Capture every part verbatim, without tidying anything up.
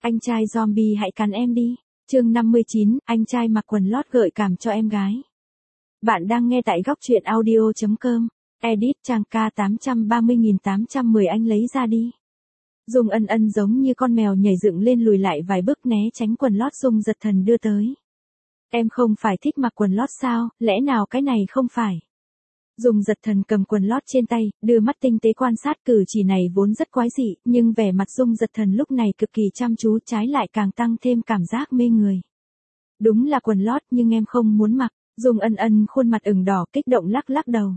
Anh trai zombie hãy cắn em đi. Chương năm mươi chín, anh trai mặc quần lót gợi cảm cho em gái. Bạn đang nghe tại góc truyện audio chấm com. Edit trang K tám trăm ba mươi nghìn tám trăm mười anh lấy ra đi. Dung Ân Ân giống như con mèo nhảy dựng lên lùi lại vài bước né tránh quần lót Dung Giật Thần đưa tới. Em không phải thích mặc quần lót sao, lẽ nào cái này không phải? Dung Giật Thần cầm quần lót trên tay, đưa mắt tinh tế quan sát cử chỉ này vốn rất quái dị, nhưng vẻ mặt Dung Giật Thần lúc này cực kỳ chăm chú, trái lại càng tăng thêm cảm giác mê người. Đúng là quần lót nhưng em không muốn mặc. Dung Ân Ân khuôn mặt ửng đỏ kích động lắc lắc đầu.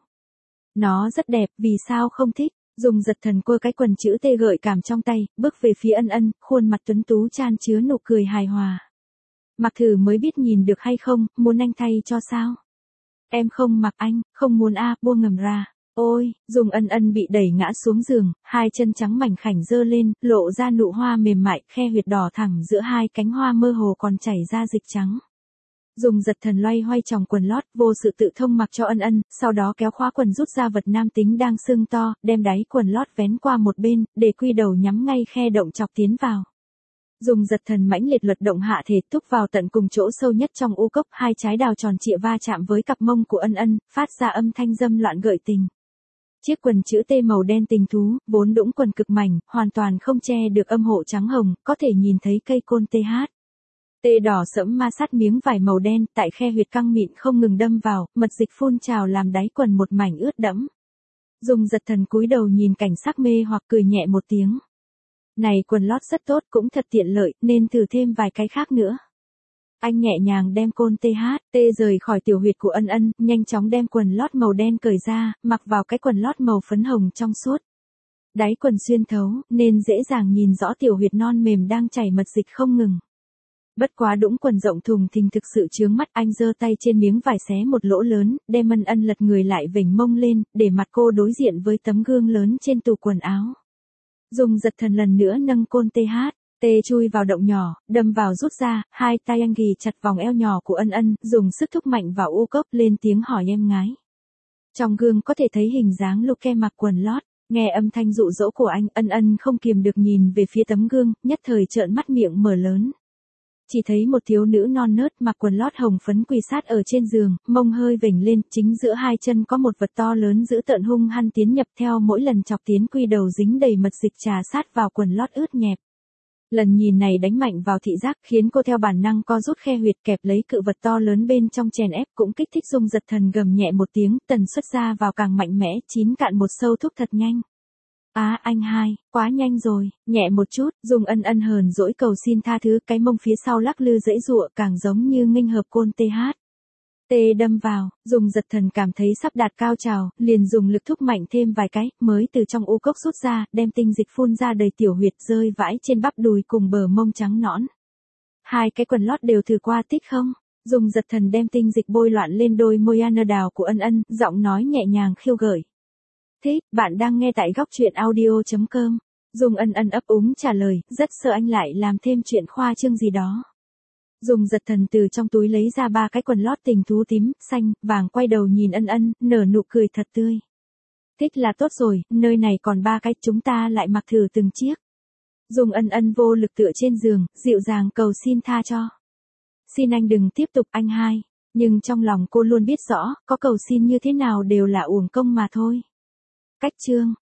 Nó rất đẹp, vì sao không thích? Dung Giật Thần quơ cái quần chữ T gợi cảm trong tay, bước về phía Ân Ân, khuôn mặt tuấn tú chan chứa nụ cười hài hòa. Mặc thử mới biết nhìn được hay không, muốn anh thay cho sao? Em không mặc anh, không muốn a, à, buông ngầm ra. Ôi, Dung Ân Ân bị đẩy ngã xuống giường, hai chân trắng mảnh khảnh giơ lên, lộ ra nụ hoa mềm mại, khe huyệt đỏ thẳng giữa hai cánh hoa mơ hồ còn chảy ra dịch trắng. Dung Giật Thần loay hoay tròng quần lót, vô sự tự thông mặc cho Ân Ân, sau đó kéo khóa quần rút ra vật nam tính đang sưng to, đem đáy quần lót vén qua một bên, để quy đầu nhắm ngay khe động chọc tiến vào. Dung Giật Thần mãnh liệt luật động hạ thể thúc vào tận cùng chỗ sâu nhất trong u cốc, hai trái đào tròn trịa va chạm với cặp mông của Ân Ân, phát ra âm thanh dâm loạn gợi tình. Chiếc quần chữ T màu đen tình thú, vốn đũng quần cực mảnh, hoàn toàn không che được âm hộ trắng hồng, có thể nhìn thấy cây côn tê hát. Tê đỏ sẫm ma sát miếng vải màu đen, tại khe huyệt căng mịn không ngừng đâm vào, mật dịch phun trào làm đáy quần một mảnh ướt đẫm. Dung Giật Thần cúi đầu nhìn cảnh sắc mê hoặc cười nhẹ một tiếng. Này quần lót rất tốt, cũng thật tiện lợi, nên thử thêm vài cái khác nữa. Anh nhẹ nhàng đem côn tê hát, tê rời khỏi tiểu huyệt của Ân Ân, nhanh chóng đem quần lót màu đen cởi ra, mặc vào cái quần lót màu phấn hồng trong suốt. Đáy quần xuyên thấu, nên dễ dàng nhìn rõ tiểu huyệt non mềm đang chảy mật dịch không ngừng. Bất quá đũng quần rộng thùng thình thực sự chướng mắt, anh giơ tay trên miếng vải xé một lỗ lớn, đem Ân Ân lật người lại vểnh mông lên, để mặt cô đối diện với tấm gương lớn trên tủ quần áo. Dung Giật Thần lần nữa nâng côn tê hát, tê chui vào động nhỏ, đâm vào rút ra, hai tay anh ghì chặt vòng eo nhỏ của Ân Ân, dùng sức thúc mạnh vào u cốc, lên tiếng hỏi em gái. Trong gương có thể thấy hình dáng Luke mặc quần lót, nghe âm thanh dụ dỗ của anh, Ân Ân không kiềm được nhìn về phía tấm gương, nhất thời trợn mắt miệng mở lớn. Chỉ thấy một thiếu nữ non nớt mặc quần lót hồng phấn quỳ sát ở trên giường, mông hơi vểnh lên, chính giữa hai chân có một vật to lớn dữ tợn hung hăng tiến nhập, theo mỗi lần chọc tiến quy đầu dính đầy mật dịch trà sát vào quần lót ướt nhẹp. Lần nhìn này đánh mạnh vào thị giác, khiến cô theo bản năng co rút khe huyệt, kẹp lấy cự vật to lớn bên trong chèn ép, cũng kích thích Dung Giật Thần gầm nhẹ một tiếng, tần suất ra vào càng mạnh mẽ, chín cạn một sâu thúc thật nhanh. Á à, anh hai, quá nhanh rồi, nhẹ một chút. Dung Ân Ân hờn dỗi cầu xin tha thứ, cái mông phía sau lắc lư dãy giụa, càng giống như nghênh hợp côn tê hát. Tê đâm vào, Dung Giật Thần cảm thấy sắp đạt cao trào, liền dùng lực thúc mạnh thêm vài cái, mới từ trong u cốc rút ra, đem tinh dịch phun ra đầy tiểu huyệt, rơi vãi trên bắp đùi cùng bờ mông trắng nõn. Hai cái quần lót đều thử qua thích không? Dung Giật Thần đem tinh dịch bôi loạn lên đôi môi Anna đào của Ân Ân, giọng nói nhẹ nhàng khiêu gợi. Thích, bạn đang nghe tại góc truyện audio chấm com. Dung Ân Ân ấp úng trả lời, rất sợ anh lại làm thêm chuyện khoa trương gì đó. Dung Giật Thần từ trong túi lấy ra ba cái quần lót tình thú tím, xanh, vàng, quay đầu nhìn Ân Ân, nở nụ cười thật tươi. Thích là tốt rồi, nơi này còn ba cái, chúng ta lại mặc thử từng chiếc. Dung Ân Ân vô lực tựa trên giường, dịu dàng cầu xin tha cho. Xin anh đừng tiếp tục anh hai, nhưng trong lòng cô luôn biết rõ, có cầu xin như thế nào đều là uổng công mà thôi. Cách chương